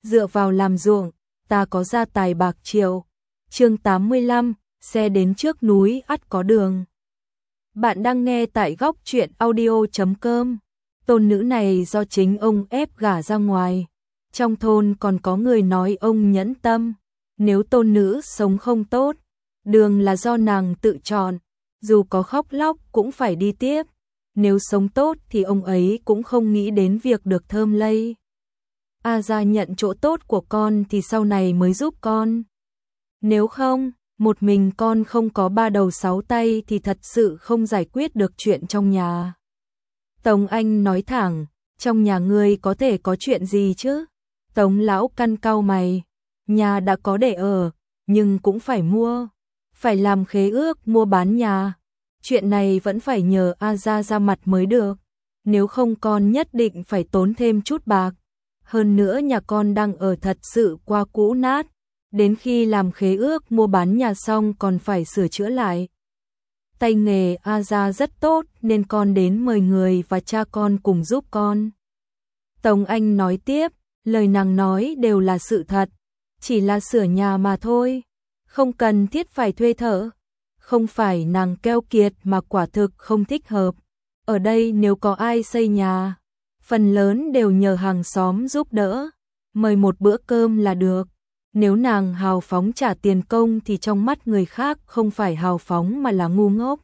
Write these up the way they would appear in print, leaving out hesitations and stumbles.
dựa vào làm ruộng, ta có gia tài bạc triệu. Chương 85, xe đến trước núi ắt có đường. Bạn đang nghe tại góc truyện audio.com. Tôn nữ này do chính ông ép gả ra ngoài. Trong thôn còn có người nói ông nhẫn tâm, nếu tôn nữ sống không tốt, đường là do nàng tự chọn, dù có khóc lóc cũng phải đi tiếp. Nếu sống tốt thì ông ấy cũng không nghĩ đến việc được thơm lây. A gia nhận chỗ tốt của con thì sau này mới giúp con. Nếu không, một mình con không có ba đầu sáu tay thì thật sự không giải quyết được chuyện trong nhà. Tống Anh nói thẳng, trong nhà ngươi có thể có chuyện gì chứ? Tống lão căn cau mày, nhà đã có để ở, nhưng cũng phải mua, phải làm khế ước mua bán nhà. Chuyện này vẫn phải nhờ A gia ra mặt mới được, nếu không con nhất định phải tốn thêm chút bạc. Hơn nữa nhà con đang ở thật sự quá cũ nát, đến khi làm khế ước mua bán nhà xong còn phải sửa chữa lại. Tay nghề A gia rất tốt nên con đến mời người và cha con cùng giúp con. Tống Anh nói tiếp, lời nàng nói đều là sự thật, chỉ là sửa nhà mà thôi, không cần thiết phải thuê thợ. Không phải nàng keo kiệt mà quả thực không thích hợp. Ở đây nếu có ai xây nhà, phần lớn đều nhờ hàng xóm giúp đỡ, mời một bữa cơm là được. Nếu nàng hào phóng trả tiền công thì trong mắt người khác không phải hào phóng mà là ngu ngốc.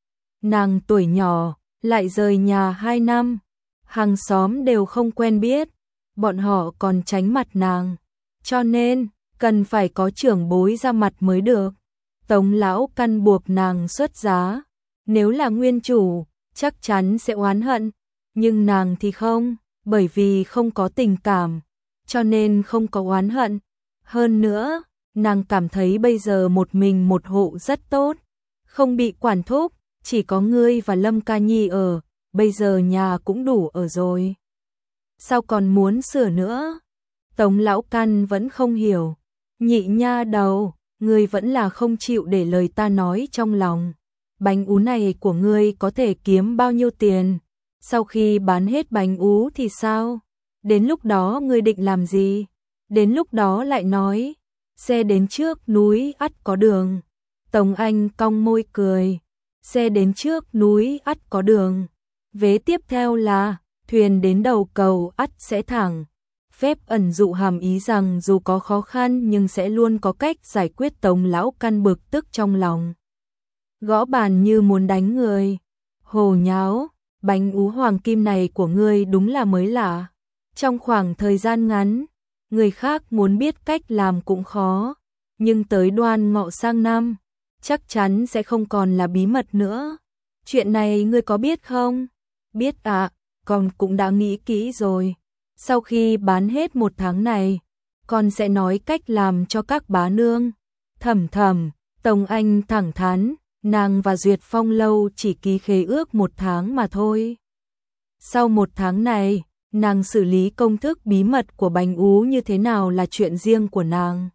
Nàng tuổi nhỏ, lại rời nhà 2 năm, hàng xóm đều không quen biết, bọn họ còn tránh mặt nàng, cho nên cần phải có trưởng bối ra mặt mới được. Tống lão căn buộc nàng xuất giá, nếu là nguyên chủ, chắc chắn sẽ oán hận, nhưng nàng thì không, bởi vì không có tình cảm, cho nên không có oán hận. Hơn nữa, nàng cảm thấy bây giờ một mình một hộ rất tốt, không bị quản thúc, chỉ có ngươi và Lâm Ca Nhi ở, bây giờ nhà cũng đủ ở rồi. Sao còn muốn sửa nữa? Tống lão căn vẫn không hiểu. Nhị nha đầu, ngươi vẫn là không chịu để lời ta nói trong lòng. Bánh ú này của ngươi có thể kiếm bao nhiêu tiền? Sau khi bán hết bánh ú thì sao? Đến lúc đó ngươi định làm gì? Đến lúc đó lại nói, xe đến trước núi ắt có đường. Tống Anh cong môi cười, xe đến trước núi ắt có đường. Vế tiếp theo là, thuyền đến đầu cầu ắt sẽ thẳng. Phép ẩn dụ hàm ý rằng dù có khó khăn nhưng sẽ luôn có cách giải quyết. Tống lão căn bực tức trong lòng, gõ bàn như muốn đánh người. Hồ nháo, bánh ú hoàng kim này của ngươi đúng là mới lạ. Trong khoảng thời gian ngắn, người khác muốn biết cách làm cũng khó, nhưng tới Đoan Ngọ sang năm, chắc chắn sẽ không còn là bí mật nữa. Chuyện này ngươi có biết không? Biết ạ, con cũng đã nghĩ kỹ rồi. Sau khi bán hết 1 tháng này, con sẽ nói cách làm cho các bá nương. Thầm thầm, Tống Anh thẳng thắn, nàng và Duyệt Phong lâu chỉ ký khế ước 1 tháng mà thôi. Sau 1 tháng này, nàng xử lý công thức bí mật của bánh ú như thế nào là chuyện riêng của nàng.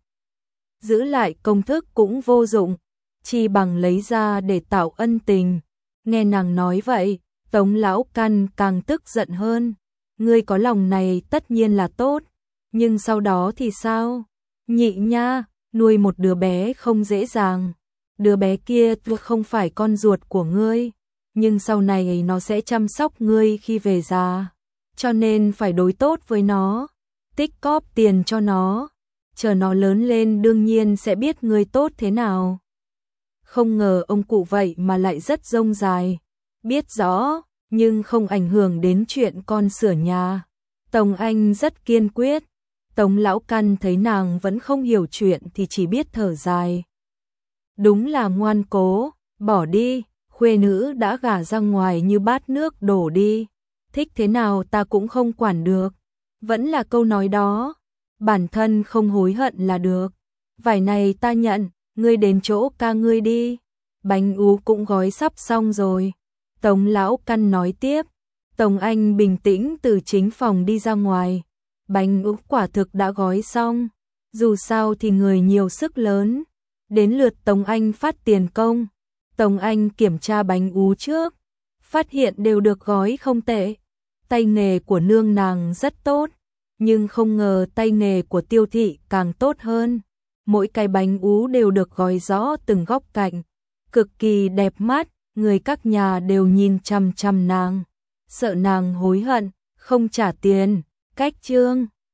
Giữ lại công thức cũng vô dụng, chi bằng lấy ra để tạo ân tình. Nghe nàng nói vậy, Tống lão căn càng tức giận hơn. Ngươi có lòng này tất nhiên là tốt, nhưng sau đó thì sao? Nhị nha, nuôi một đứa bé không dễ dàng. Đứa bé kia không phải con ruột của ngươi, nhưng sau này nó sẽ chăm sóc ngươi khi về già, cho nên phải đối tốt với nó, tích cóp tiền cho nó, chờ nó lớn lên đương nhiên sẽ biết ngươi tốt thế nào. Không ngờ ông cụ vậy mà lại rất dông dài, biết rõ, nhưng không ảnh hưởng đến chuyện con sửa nhà. Tống Anh rất kiên quyết. Tống lão căn thấy nàng vẫn không hiểu chuyện thì chỉ biết thở dài. Đúng là ngoan cố, bỏ đi, khuê nữ đã gả ra ngoài như bát nước đổ đi. Thích thế nào ta cũng không quản được. Vẫn là câu nói đó, bản thân không hối hận là được. Vải này ta nhận, ngươi đến chỗ ca ngươi đi. Bánh ú cũng gói sắp xong rồi. Tống lão căn nói tiếp. Tống Anh bình tĩnh từ chính phòng đi ra ngoài. Bánh ú quả thực đã gói xong. Dù sao thì người nhiều sức lớn. Đến lượt Tống Anh phát tiền công. Tống Anh kiểm tra bánh ú trước, phát hiện đều được gói không tệ. Tay nghề của nương nàng rất tốt, Nhưng không ngờ tay nghề của Tiêu thị càng tốt hơn. Mỗi cái bánh ú đều được gói rõ từng góc cạnh, cực kỳ đẹp mắt, người các nhà đều nhìn chằm chằm nàng, sợ nàng hối hận, không trả tiền. Cách chương